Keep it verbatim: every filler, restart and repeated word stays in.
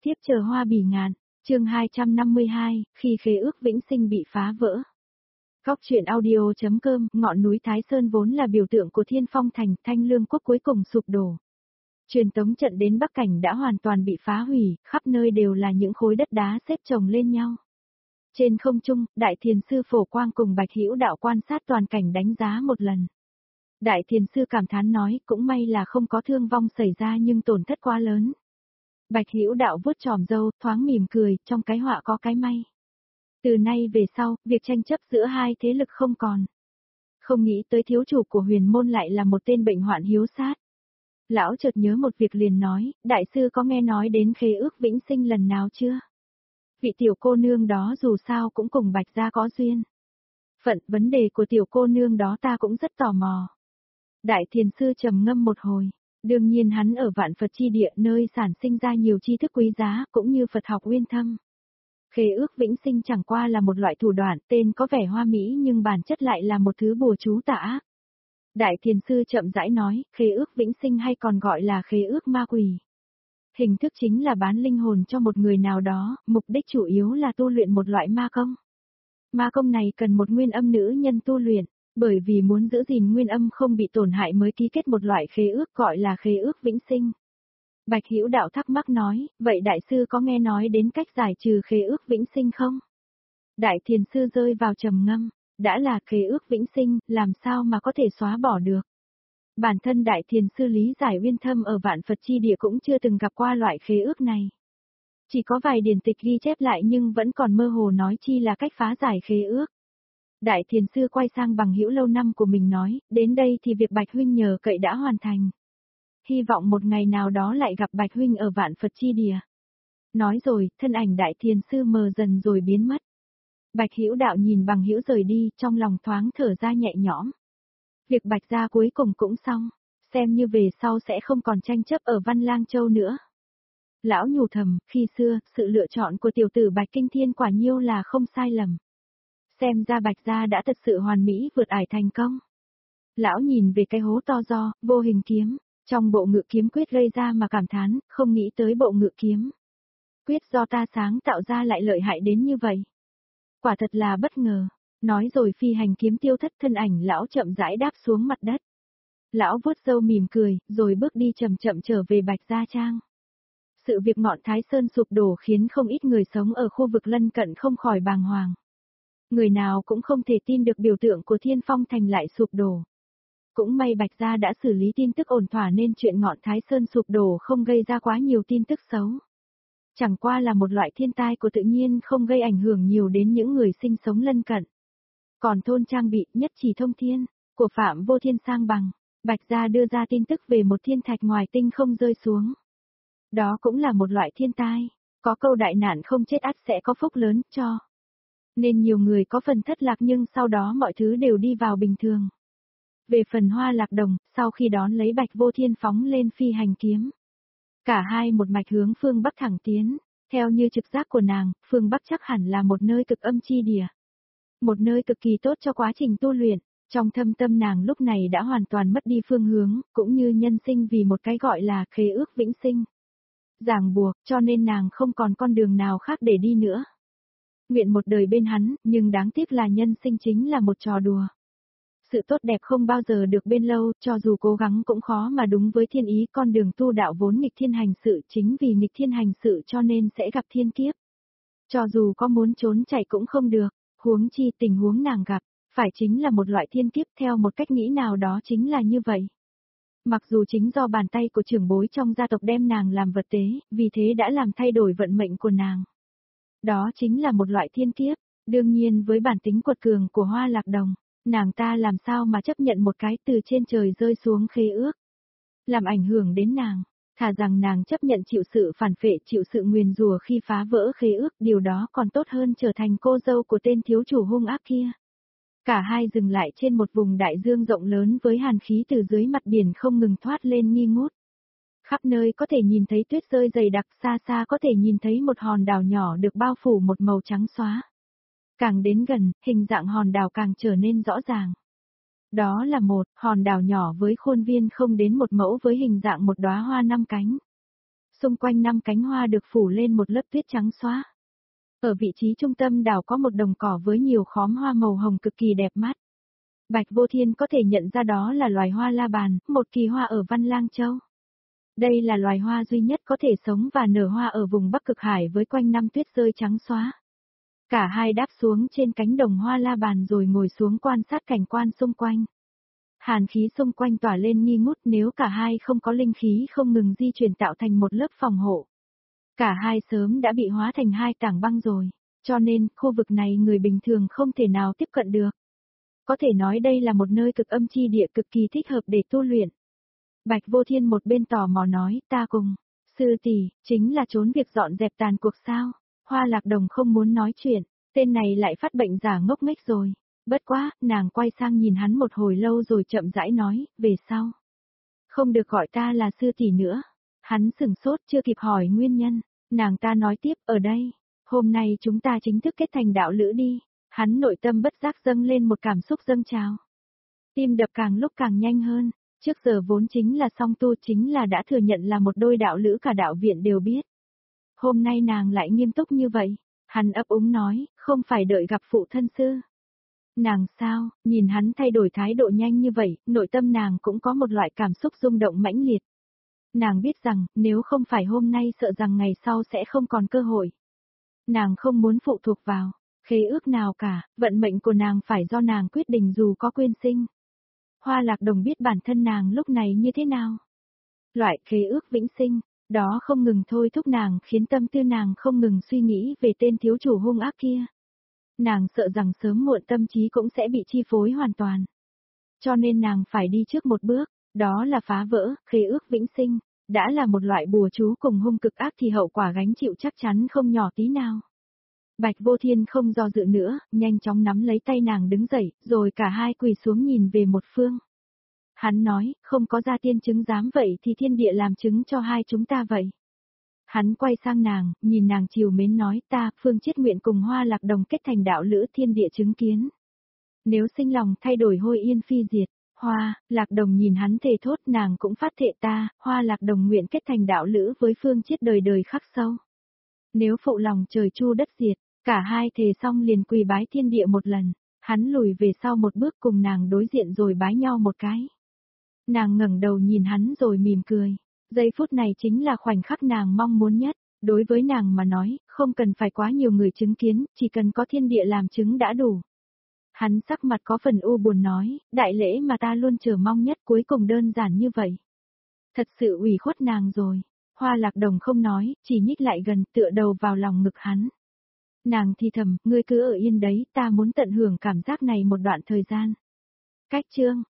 tiếp chờ hoa bỉ ngạn, chương hai trăm năm mươi hai, khi khế ước vĩnh sinh bị phá vỡ. Góc truyện audio.com, ngọn núi Thái Sơn vốn là biểu tượng của Thiên Phong Thành, Thanh Lương Quốc cuối cùng sụp đổ. Truyền tống trận đến Bắc Cảnh đã hoàn toàn bị phá hủy, khắp nơi đều là những khối đất đá xếp chồng lên nhau. Trên không trung, Đại Thiền Sư Phổ Quang cùng Bạch Hữu Đạo quan sát toàn cảnh đánh giá một lần. Đại Thiền Sư cảm thán nói, cũng may là không có thương vong xảy ra nhưng tổn thất quá lớn. Bạch Hữu Đạo vuốt chòm râu, thoáng mỉm cười, trong cái họa có cái may. Từ nay về sau, việc tranh chấp giữa hai thế lực không còn. Không nghĩ tới thiếu chủ của huyền môn lại là một tên bệnh hoạn hiếu sát. Lão chợt nhớ một việc liền nói, đại sư có nghe nói đến khế ước vĩnh sinh lần nào chưa? Vị tiểu cô nương đó dù sao cũng cùng Bạch gia có duyên. Phận vấn đề của tiểu cô nương đó ta cũng rất tò mò. Đại Thiền Sư trầm ngâm một hồi. Đương nhiên hắn ở vạn Phật chi địa nơi sản sinh ra nhiều tri thức quý giá cũng như Phật học uyên thâm. Khế ước vĩnh sinh chẳng qua là một loại thủ đoạn tên có vẻ hoa mỹ nhưng bản chất lại là một thứ bùa chú tà ác. Đại Thiền Sư chậm rãi nói, khế ước vĩnh sinh hay còn gọi là khế ước ma quỷ. Hình thức chính là bán linh hồn cho một người nào đó, mục đích chủ yếu là tu luyện một loại ma công. Ma công này cần một nguyên âm nữ nhân tu luyện, bởi vì muốn giữ gìn nguyên âm không bị tổn hại mới ký kết một loại khế ước gọi là khế ước vĩnh sinh. Bạch Hữu Đạo thắc mắc nói, vậy đại sư có nghe nói đến cách giải trừ khế ước vĩnh sinh không? Đại Thiền Sư rơi vào trầm ngâm, đã là khế ước vĩnh sinh, làm sao mà có thể xóa bỏ được? Bản thân Đại Thiền Sư lý giải uyên thâm ở vạn Phật chi địa cũng chưa từng gặp qua loại khế ước này. Chỉ có vài điển tịch ghi chép lại nhưng vẫn còn mơ hồ nói chi là cách phá giải khế ước. Đại Thiền Sư quay sang Bằng Hữu lâu năm của mình nói, đến đây thì việc Bạch huynh nhờ cậy đã hoàn thành. Hy vọng một ngày nào đó lại gặp Bạch huynh ở vạn Phật chi địa. Nói rồi, thân ảnh Đại Thiền Sư mờ dần rồi biến mất. Bạch Hữu Đạo nhìn Bằng Hữu rời đi, trong lòng thoáng thở ra nhẹ nhõm. Việc Bạch gia cuối cùng cũng xong, xem như về sau sẽ không còn tranh chấp ở Văn Lang Châu nữa. Lão nhủ thầm, khi xưa, sự lựa chọn của tiểu tử Bạch Kinh Thiên quả nhiêu là không sai lầm. Xem ra Bạch gia đã thật sự hoàn mỹ vượt ải thành công. Lão nhìn về cái hố to do, vô hình kiếm, trong bộ ngự kiếm quyết gây ra mà cảm thán, không nghĩ tới bộ ngự kiếm quyết do ta sáng tạo ra lại lợi hại đến như vậy. Quả thật là bất ngờ. Nói rồi phi hành kiếm tiêu thất, thân ảnh lão chậm rãi đáp xuống mặt đất. Lão vuốt râu mỉm cười, rồi bước đi chậm chậm trở về Bạch Gia Trang. Sự việc ngọn Thái Sơn sụp đổ khiến không ít người sống ở khu vực lân cận không khỏi bàng hoàng. Người nào cũng không thể tin được biểu tượng của Thiên Phong Thành lại sụp đổ. Cũng may Bạch Gia đã xử lý tin tức ổn thỏa nên chuyện ngọn Thái Sơn sụp đổ không gây ra quá nhiều tin tức xấu. Chẳng qua là một loại thiên tai của tự nhiên không gây ảnh hưởng nhiều đến những người sinh sống lân cận. Còn thôn trang bị nhất chỉ thông thiên, của Phạm Vô Thiên sang bằng, Bạch Gia đưa ra tin tức về một thiên thạch ngoài tinh không rơi xuống. Đó cũng là một loại thiên tai, có câu đại nạn không chết ắt sẽ có phúc lớn cho. Nên nhiều người có phần thất lạc nhưng sau đó mọi thứ đều đi vào bình thường. Về phần Hoa Lạc Đồng, sau khi đón lấy Bạch Vô Thiên phóng lên phi hành kiếm. Cả hai một mạch hướng phương Bắc thẳng tiến, theo như trực giác của nàng, phương Bắc chắc hẳn là một nơi cực âm chi địa. Một nơi cực kỳ tốt cho quá trình tu luyện, trong thâm tâm nàng lúc này đã hoàn toàn mất đi phương hướng, cũng như nhân sinh vì một cái gọi là khế ước vĩnh sinh. Ràng buộc, cho nên nàng không còn con đường nào khác để đi nữa. Nguyện một đời bên hắn, nhưng đáng tiếc là nhân sinh chính là một trò đùa. Sự tốt đẹp không bao giờ được bên lâu, cho dù cố gắng cũng khó mà đúng với thiên ý, con đường tu đạo vốn nghịch thiên hành sự, chính vì nghịch thiên hành sự cho nên sẽ gặp thiên kiếp. Cho dù có muốn trốn chạy cũng không được. Huống chi tình huống nàng gặp, phải chính là một loại thiên kiếp theo một cách nghĩ nào đó chính là như vậy. Mặc dù chính do bàn tay của trưởng bối trong gia tộc đem nàng làm vật tế, vì thế đã làm thay đổi vận mệnh của nàng. Đó chính là một loại thiên kiếp, đương nhiên với bản tính quật cường của Hoa Lạc Đồng, nàng ta làm sao mà chấp nhận một cái từ trên trời rơi xuống khế ước. Làm ảnh hưởng đến nàng. Thà rằng nàng chấp nhận chịu sự phản phệ, chịu sự nguyền rủa khi phá vỡ khế ước, điều đó còn tốt hơn trở thành cô dâu của tên thiếu chủ hung ác kia. Cả hai dừng lại trên một vùng đại dương rộng lớn với hàn khí từ dưới mặt biển không ngừng thoát lên nghi ngút. Khắp nơi có thể nhìn thấy tuyết rơi dày đặc, xa xa có thể nhìn thấy một hòn đảo nhỏ được bao phủ một màu trắng xóa. Càng đến gần, hình dạng hòn đảo càng trở nên rõ ràng. Đó là một hòn đảo nhỏ với khuôn viên không đến một mẫu với hình dạng một đóa hoa năm cánh. Xung quanh năm cánh hoa được phủ lên một lớp tuyết trắng xóa. Ở vị trí trung tâm đảo có một đồng cỏ với nhiều khóm hoa màu hồng cực kỳ đẹp mắt. Bạch Vô Thiên có thể nhận ra đó là loài hoa la bàn, một kỳ hoa ở Văn Lang Châu. Đây là loài hoa duy nhất có thể sống và nở hoa ở vùng Bắc Cực Hải với quanh năm tuyết rơi trắng xóa. Cả hai đáp xuống trên cánh đồng hoa la bàn rồi ngồi xuống quan sát cảnh quan xung quanh. Hàn khí xung quanh tỏa lên nghi ngút, nếu cả hai không có linh khí không ngừng di chuyển tạo thành một lớp phòng hộ. Cả hai sớm đã bị hóa thành hai tảng băng rồi, cho nên khu vực này người bình thường không thể nào tiếp cận được. Có thể nói đây là một nơi cực âm chi địa cực kỳ thích hợp để tu luyện. Bạch Vô Thiên một bên tò mò nói, ta cùng, sư tỷ, chính là trốn việc dọn dẹp tàn cuộc sao? Hoa Lạc Đồng không muốn nói chuyện, tên này lại phát bệnh giả ngốc nghếch rồi. Bất quá, nàng quay sang nhìn hắn một hồi lâu rồi chậm rãi nói, về sau. Không được gọi ta là sư tỷ nữa. Hắn sửng sốt chưa kịp hỏi nguyên nhân, nàng ta nói tiếp, ở đây, hôm nay chúng ta chính thức kết thành đạo lữ đi. Hắn nội tâm bất giác dâng lên một cảm xúc dâng trào. Tim đập càng lúc càng nhanh hơn, trước giờ vốn chính là song tu, chính là đã thừa nhận là một đôi đạo lữ cả đạo viện đều biết. Hôm nay nàng lại nghiêm túc như vậy, hắn ấp úng nói, không phải đợi gặp phụ thân sư. Nàng sao, nhìn hắn thay đổi thái độ nhanh như vậy, nội tâm nàng cũng có một loại cảm xúc rung động mãnh liệt. Nàng biết rằng, nếu không phải hôm nay sợ rằng ngày sau sẽ không còn cơ hội. Nàng không muốn phụ thuộc vào khế ước nào cả, vận mệnh của nàng phải do nàng quyết định dù có quyên sinh. Hoa Lạc Đồng biết bản thân nàng lúc này như thế nào. Loại khế ước vĩnh sinh, đó không ngừng thôi thúc nàng, khiến tâm tư nàng không ngừng suy nghĩ về tên thiếu chủ hung ác kia. Nàng sợ rằng sớm muộn tâm trí cũng sẽ bị chi phối hoàn toàn. Cho nên nàng phải đi trước một bước, đó là phá vỡ khế ước vĩnh sinh, đã là một loại bùa chú cùng hung cực ác thì hậu quả gánh chịu chắc chắn không nhỏ tí nào. Bạch Vô Thiên không do dự nữa, nhanh chóng nắm lấy tay nàng đứng dậy, rồi cả hai quỳ xuống nhìn về một phương. Hắn nói, không có gia tiên chứng giám vậy thì thiên địa làm chứng cho hai chúng ta vậy. Hắn quay sang nàng, nhìn nàng chiều mến nói, ta, Phương Chiết nguyện cùng Hoa Lạc Đồng kết thành đạo lữ, thiên địa chứng kiến. Nếu sinh lòng thay đổi hôi yên phi diệt, Hoa, Lạc Đồng nhìn hắn thề thốt, nàng cũng phát thệ ta, Hoa Lạc Đồng nguyện kết thành đạo lữ với Phương Chiết đời đời khắc sâu. Nếu phụ lòng trời chu đất diệt, cả hai thề xong liền quỳ bái thiên địa một lần, hắn lùi về sau một bước cùng nàng đối diện rồi bái nhau một cái. Nàng ngẩng đầu nhìn hắn rồi mỉm cười, giây phút này chính là khoảnh khắc nàng mong muốn nhất, đối với nàng mà nói, không cần phải quá nhiều người chứng kiến, chỉ cần có thiên địa làm chứng đã đủ. Hắn sắc mặt có phần u buồn nói, đại lễ mà ta luôn chờ mong nhất cuối cùng đơn giản như vậy. Thật sự ủy khuất nàng rồi. Hoa Lạc Đồng không nói, chỉ nhích lại gần tựa đầu vào lòng ngực hắn. Nàng thì thầm, ngươi cứ ở yên đấy, ta muốn tận hưởng cảm giác này một đoạn thời gian. Cách chương